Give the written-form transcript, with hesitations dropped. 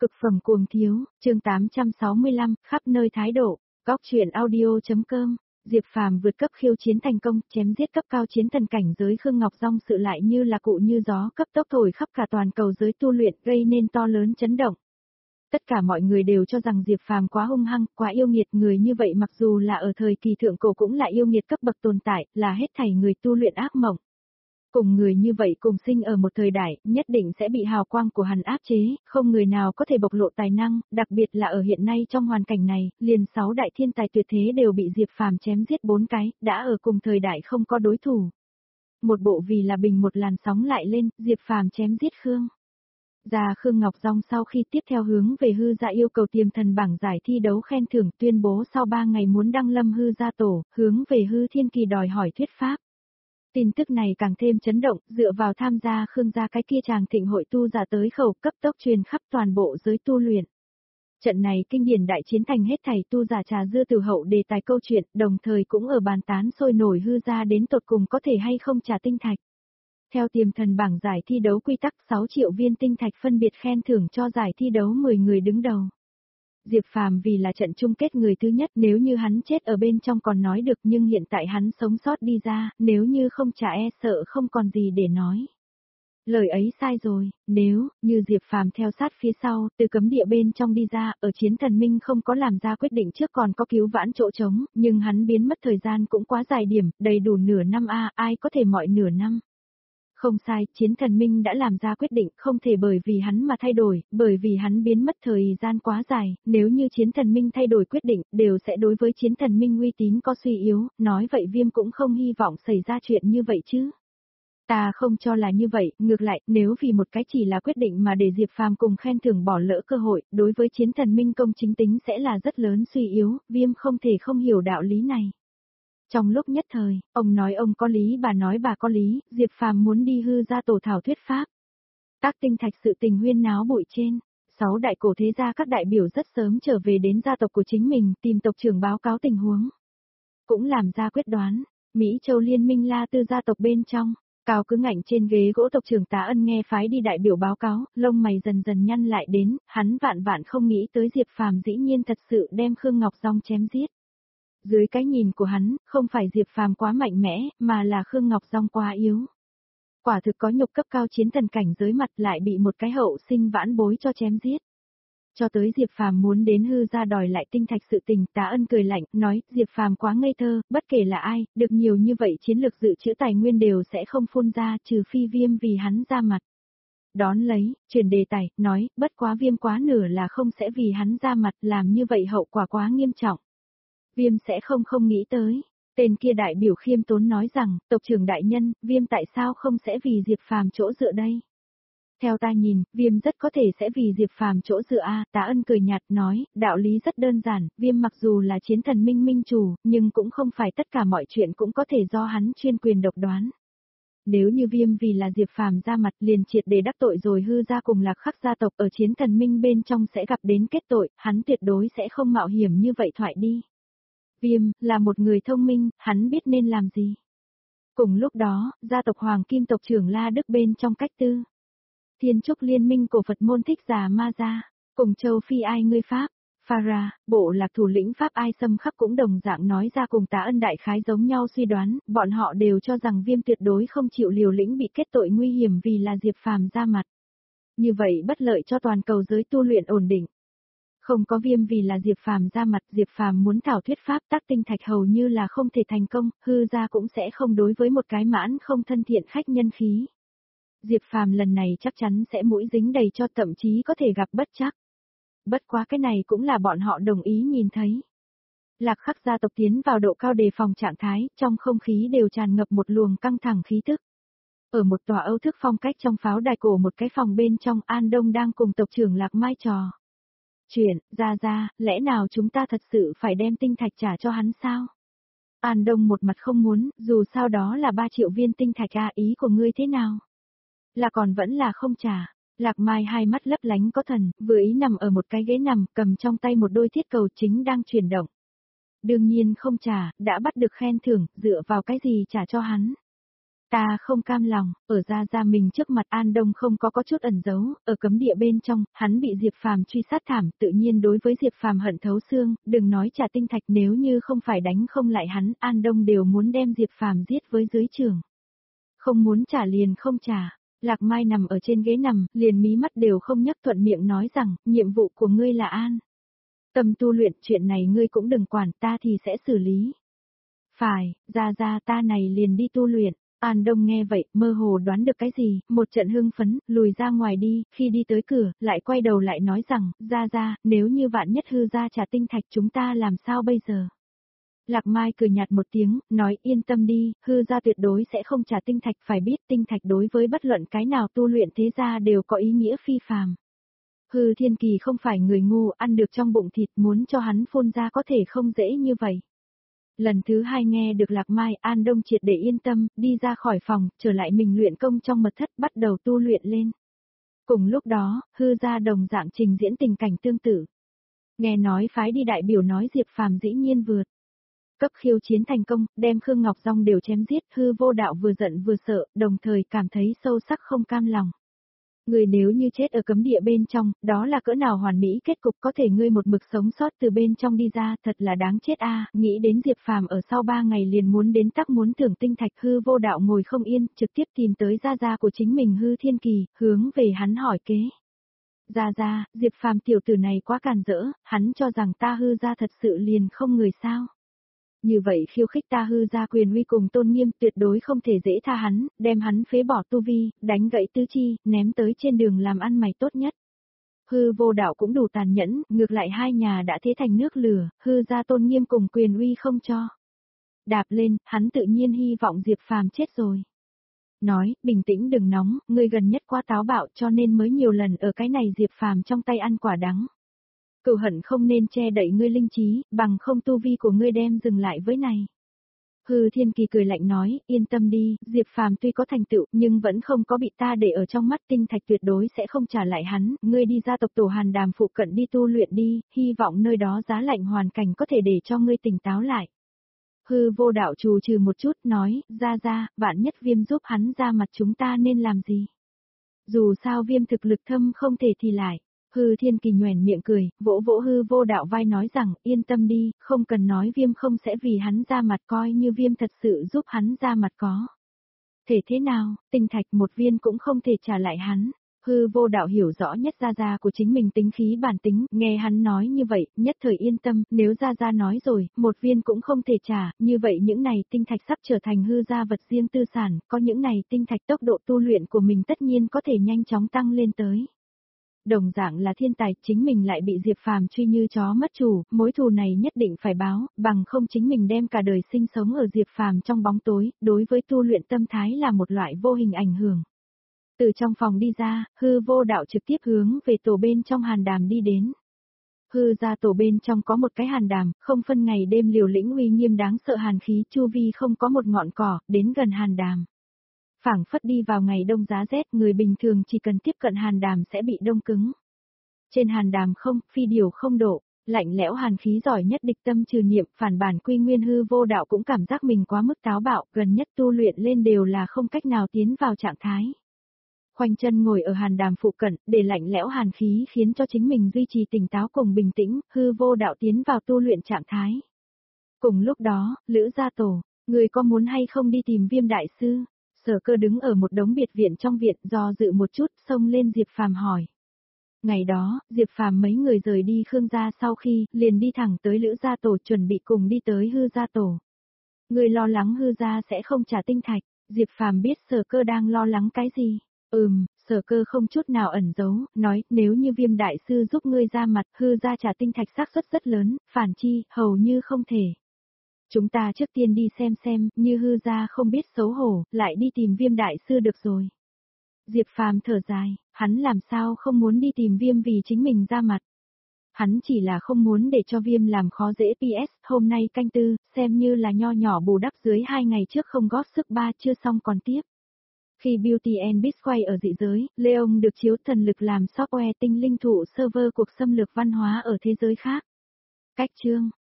Cực phẩm cuồng thiếu, chương 865, khắp nơi thái độ, góc truyện audio.com. Diệp Phàm vượt cấp khiêu chiến thành công, chém giết cấp cao chiến thần cảnh giới Khương Ngọc Dung sự lại như là cụ như gió cấp tốc thổi khắp cả toàn cầu giới tu luyện, gây nên to lớn chấn động. Tất cả mọi người đều cho rằng Diệp Phàm quá hung hăng, quá yêu nghiệt, người như vậy mặc dù là ở thời kỳ thượng cổ cũng là yêu nghiệt cấp bậc tồn tại, là hết thảy người tu luyện ác mộng. Cùng người như vậy cùng sinh ở một thời đại, nhất định sẽ bị hào quang của hắn áp chế, không người nào có thể bộc lộ tài năng, đặc biệt là ở hiện nay trong hoàn cảnh này, liền 6 đại thiên tài tuyệt thế đều bị Diệp Phàm chém giết 4 cái, đã ở cùng thời đại không có đối thủ. Một bộ vì là bình một làn sóng lại lên, Diệp Phàm chém giết Khương Khương Ngọc Dung sau khi tiếp theo hướng về hư gia yêu cầu tiềm thần bảng giải thi đấu khen thưởng, tuyên bố sau 3 ngày muốn đăng lâm hư gia tổ, hướng về hư thiên kỳ đòi hỏi thuyết pháp. Tin tức này càng thêm chấn động, dựa vào tham gia Khương gia cái kia chàng thịnh hội tu giả tới khẩu cấp tốc truyền khắp toàn bộ giới tu luyện. Trận này kinh điển đại chiến thành hết thảy tu giả trà dưa từ hậu đề tài câu chuyện, đồng thời cũng ở bàn tán sôi nổi hư gia đến tột cùng có thể hay không trả tinh thạch. Theo tiềm thần bảng giải thi đấu quy tắc 6 triệu viên tinh thạch phân biệt khen thưởng cho giải thi đấu 10 người đứng đầu. Diệp Phàm vì là trận chung kết người thứ nhất, nếu như hắn chết ở bên trong còn nói được, nhưng hiện tại hắn sống sót đi ra, nếu như không trả e sợ không còn gì để nói. Lời ấy sai rồi, nếu như Diệp Phàm theo sát phía sau, từ cấm địa bên trong đi ra, ở chiến thần minh không có làm ra quyết định trước còn có cứu vãn chỗ trống, nhưng hắn biến mất thời gian cũng quá dài điểm, đầy đủ nửa năm ai có thể mọi nửa năm. Không sai, chiến thần minh đã làm ra quyết định, không thể bởi vì hắn mà thay đổi, bởi vì hắn biến mất thời gian quá dài, nếu như chiến thần minh thay đổi quyết định, đều sẽ đối với chiến thần minh uy tín có suy yếu, nói vậy Viêm cũng không hy vọng xảy ra chuyện như vậy chứ. Ta không cho là như vậy, ngược lại, nếu vì một cái chỉ là quyết định mà để Diệp Phàm cùng khen thưởng bỏ lỡ cơ hội, đối với chiến thần minh công chính tính sẽ là rất lớn suy yếu, Viêm không thể không hiểu đạo lý này. Trong lúc nhất thời, ông nói ông có lý, bà nói bà có lý, Diệp Phàm muốn đi hư gia tổ thảo thuyết pháp. Các tinh thạch sự tình huyên náo bụi trên, 6 đại cổ thế gia các đại biểu rất sớm trở về đến gia tộc của chính mình, tìm tộc trưởng báo cáo tình huống. Cũng làm ra quyết đoán, Mỹ Châu Liên minh La Tư gia tộc bên trong, cao cứ ngạnh trên ghế gỗ tộc trưởng Tá Ân nghe phái đi đại biểu báo cáo, lông mày dần dần nhăn lại đến, hắn vạn không nghĩ tới Diệp Phàm dĩ nhiên thật sự đem Khương Ngọc Dung chém giết. Dưới cái nhìn của hắn, không phải Diệp Phàm quá mạnh mẽ, mà là Khương Ngọc Dung quá yếu. Quả thực có nhục cấp cao chiến thần cảnh giới mặt lại bị một cái hậu sinh vãn bối cho chém giết. Cho tới Diệp Phàm muốn đến hư gia đòi lại tinh thạch sự tình, Tá Ân cười lạnh, nói, Diệp Phàm quá ngây thơ, bất kể là ai, được nhiều như vậy chiến lược dự trữ tài nguyên đều sẽ không phun ra, trừ phi Viêm vì hắn ra mặt. Đón lấy, chuyển đề tài, nói, bất quá Viêm quá nửa là không sẽ vì hắn ra mặt, làm như vậy hậu quả quá nghiêm trọng. Viêm sẽ không nghĩ tới. Tên kia đại biểu khiêm tốn nói rằng, tộc trưởng đại nhân, Viêm tại sao không sẽ vì Diệp Phàm chỗ dựa đây? Theo ta nhìn, Viêm rất có thể sẽ vì Diệp Phàm chỗ dựa Tá Ân cười nhạt nói, đạo lý rất đơn giản, Viêm mặc dù là chiến thần minh minh chủ, nhưng cũng không phải tất cả mọi chuyện cũng có thể do hắn chuyên quyền độc đoán. Nếu như Viêm vì là Diệp Phàm ra mặt liền triệt để đắc tội rồi hư gia cùng Lạc Khắc gia tộc ở chiến thần minh bên trong sẽ gặp đến kết tội, hắn tuyệt đối sẽ không mạo hiểm như vậy thoại đi. Viêm, là một người thông minh, hắn biết nên làm gì. Cùng lúc đó, gia tộc Hoàng Kim tộc trưởng La Đức bên trong cách tư. Thiên trúc liên minh cổ Phật môn Thích Già Ma Gia, cùng châu Phi ai ngươi Pháp, Phara, bộ lạc thủ lĩnh Pháp ai xâm khắc cũng đồng dạng nói ra cùng Tá Ân đại khái giống nhau suy đoán, bọn họ đều cho rằng Viêm tuyệt đối không chịu liều lĩnh bị kết tội nguy hiểm vì là Diệp Phàm ra mặt. Như vậy bất lợi cho toàn cầu giới tu luyện ổn định. Không có Viêm vì là Diệp Phàm ra mặt, Diệp Phàm muốn thảo thuyết pháp tác tinh thạch hầu như là không thể thành công, hư gia cũng sẽ không đối với một cái mãn không thân thiện khách nhân khí. Diệp Phàm lần này chắc chắn sẽ mũi dính đầy cho, thậm chí có thể gặp bất trắc. Bất quá cái này cũng là bọn họ đồng ý nhìn thấy. Lạc Khắc gia tộc tiến vào độ cao đề phòng trạng thái, trong không khí đều tràn ngập một luồng căng thẳng khí tức. Ở một tòa Âu thức phong cách trong pháo đài cổ một cái phòng bên trong, An Đông đang cùng tộc trưởng Lạc Mai trò chuyện, ra, lẽ nào chúng ta thật sự phải đem tinh thạch trả cho hắn sao? An Đông một mặt không muốn, dù sao đó là 3 triệu viên tinh thạch ý của ngươi thế nào? Là còn vẫn là không trả. Lạc Mai hai mắt lấp lánh có thần, vừa ý nằm ở một cái ghế nằm, cầm trong tay một đôi thiết cầu chính đang chuyển động. Đương nhiên không trả, đã bắt được khen thưởng, dựa vào cái gì trả cho hắn? Ta không cam lòng, ở Gia mình trước mặt An Đông không có chút ẩn giấu, ở cấm địa bên trong, hắn bị Diệp Phàm truy sát thảm, tự nhiên đối với Diệp Phàm hận thấu xương, đừng nói trả tinh thạch, nếu như không phải đánh không lại hắn, An Đông đều muốn đem Diệp Phàm giết với dưới trường. Không muốn trả liền không trả. Lạc Mai nằm ở trên ghế nằm, liền mí mắt đều không nhấc, thuận miệng nói rằng, nhiệm vụ của ngươi là an tâm tu luyện, chuyện này ngươi cũng đừng quản, ta thì sẽ xử lý. Phải, ra ta này liền đi tu luyện. An Đông nghe vậy, mơ hồ đoán được cái gì, một trận hưng phấn, lùi ra ngoài đi, khi đi tới cửa, lại quay đầu lại nói rằng, ra, nếu như vạn nhất hư ra trả tinh thạch chúng ta làm sao bây giờ? Lạc Mai cười nhạt một tiếng, nói yên tâm đi, hư ra tuyệt đối sẽ không trả tinh thạch, phải biết tinh thạch đối với bất luận cái nào tu luyện thế gia đều có ý nghĩa phi phàm. Hư Thiên Kỳ không phải người ngu, ăn được trong bụng thịt, muốn cho hắn phun ra có thể không dễ như vậy. Lần thứ hai nghe được Lạc Mai, An Đông triệt để yên tâm, đi ra khỏi phòng, trở lại mình luyện công trong mật thất, bắt đầu tu luyện lên. Cùng lúc đó, hư ra đồng dạng trình diễn tình cảnh tương tự. Nghe nói phái đi đại biểu nói Diệp Phàm dĩ nhiên vượt cấp khiêu chiến thành công, đem Khương Ngọc Dung đều chém giết, hư vô đạo vừa giận vừa sợ, đồng thời cảm thấy sâu sắc không cam lòng. Người nếu như chết ở cấm địa bên trong, đó là cỡ nào hoàn mỹ kết cục, có thể ngươi một mực sống sót từ bên trong đi ra, thật là đáng chết a. Nghĩ đến Diệp Phàm ở sau 3 ngày liền muốn đến tắc muốn thưởng tinh thạch, hư vô đạo ngồi không yên, trực tiếp tìm tới gia của chính mình Hư Thiên Kỳ, hướng về hắn hỏi kế. Gia, Diệp Phàm tiểu tử này quá càn rỡ, hắn cho rằng ta hư ra thật sự liền không người sao. Như vậy khiêu khích ta hư ra quyền uy cùng tôn nghiêm, tuyệt đối không thể dễ tha hắn, đem hắn phế bỏ tu vi, đánh gãy tứ chi, ném tới trên đường làm ăn mày tốt nhất. Hư vô đạo cũng đủ tàn nhẫn, ngược lại hai nhà đã thế thành nước lửa, hư ra tôn nghiêm cùng quyền uy không cho. Đạp lên, hắn tự nhiên hy vọng Diệp Phàm chết rồi. Nói, bình tĩnh đừng nóng, ngươi gần nhất quá táo bạo cho nên mới nhiều lần ở cái này Diệp Phàm trong tay ăn quả đắng. Cửu hận không nên che đậy ngươi linh trí, bằng không tu vi của ngươi đem dừng lại với này. Hư Thiên Kỳ cười lạnh nói, yên tâm đi, Diệp Phàm tuy có thành tựu, nhưng vẫn không có bị ta để ở trong mắt, tinh thạch tuyệt đối sẽ không trả lại hắn, ngươi đi ra tộc tổ Hàn Đàm phụ cận đi tu luyện đi, hy vọng nơi đó giá lạnh hoàn cảnh có thể để cho ngươi tỉnh táo lại. Hư vô đạo trù trừ một chút, nói, ra, vạn nhất Viêm giúp hắn ra mặt chúng ta nên làm gì? Dù sao Viêm thực lực thâm không thể thì lại. Hư Thiên Kỳ nhoẻn miệng cười, vỗ hư vô đạo vai nói rằng, yên tâm đi, không cần nói Viêm không sẽ vì hắn ra mặt, coi như Viêm thật sự giúp hắn ra mặt có. Thể thế nào, tinh thạch một viên cũng không thể trả lại hắn. Hư vô đạo hiểu rõ nhất gia của chính mình tính khí bản tính, nghe hắn nói như vậy, nhất thời yên tâm, nếu gia nói rồi, một viên cũng không thể trả, như vậy những này tinh thạch sắp trở thành hư gia vật riêng tư sản, có những này tinh thạch tốc độ tu luyện của mình tất nhiên có thể nhanh chóng tăng lên tới. Đồng dạng là thiên tài, chính mình lại bị Diệp Phàm truy như chó mất chủ, mối thù này nhất định phải báo, bằng không chính mình đem cả đời sinh sống ở Diệp Phàm trong bóng tối, đối với tu luyện tâm thái là một loại vô hình ảnh hưởng. Từ trong phòng đi ra, hư vô đạo trực tiếp hướng về tổ bên trong Hàn Đàm đi đến. Hư ra tổ bên trong có một cái Hàn Đàm, không phân ngày đêm liều lĩnh uy nghiêm đáng sợ hàn khí, chu vi không có một ngọn cỏ, đến gần Hàn Đàm. Phảng phất đi vào ngày đông giá rét, người bình thường chỉ cần tiếp cận Hàn Đàm sẽ bị đông cứng. Trên Hàn Đàm không, phi điều không độ, lạnh lẽo hàn khí giỏi nhất địch tâm trừ niệm, phản bản quy nguyên hư vô đạo cũng cảm giác mình quá mức táo bạo, gần nhất tu luyện lên đều là không cách nào tiến vào trạng thái. Khoanh chân ngồi ở Hàn Đàm phụ cận, để lạnh lẽo hàn khí khiến cho chính mình duy trì tỉnh táo cùng bình tĩnh, hư vô đạo tiến vào tu luyện trạng thái. Cùng lúc đó, Lữ gia tổ, người có muốn hay không đi tìm Viêm đại sư? Sở Cơ đứng ở một đống biệt viện trong viện, do dự một chút, xông lên Diệp Phàm hỏi. Ngày đó, Diệp Phàm mấy người rời đi Khương gia sau khi, liền đi thẳng tới Lữ gia tổ, chuẩn bị cùng đi tới Hư gia tổ. Người lo lắng Hư gia sẽ không trả tinh thạch, Diệp Phàm biết Sở Cơ đang lo lắng cái gì. Sở Cơ không chút nào ẩn giấu, nói, nếu như Viêm đại sư giúp ngươi ra mặt, Hư gia trả tinh thạch xác suất rất lớn, phản chi, hầu như không thể. Chúng ta trước tiên đi xem, như Hư gia không biết xấu hổ, lại đi tìm Viêm đại sư được rồi. Diệp Phàm thở dài, hắn làm sao không muốn đi tìm Viêm vì chính mình ra mặt. Hắn chỉ là không muốn để cho Viêm làm khó dễ PS, hôm nay canh tư, xem như là nho nhỏ bù đắp dưới 2 ngày trước không góp sức 3 chưa xong còn tiếp. Khi Beauty and Beast quay ở dị giới, Leon được chiếu thần lực làm software tinh linh thụ server cuộc xâm lược văn hóa ở thế giới khác. Cách chương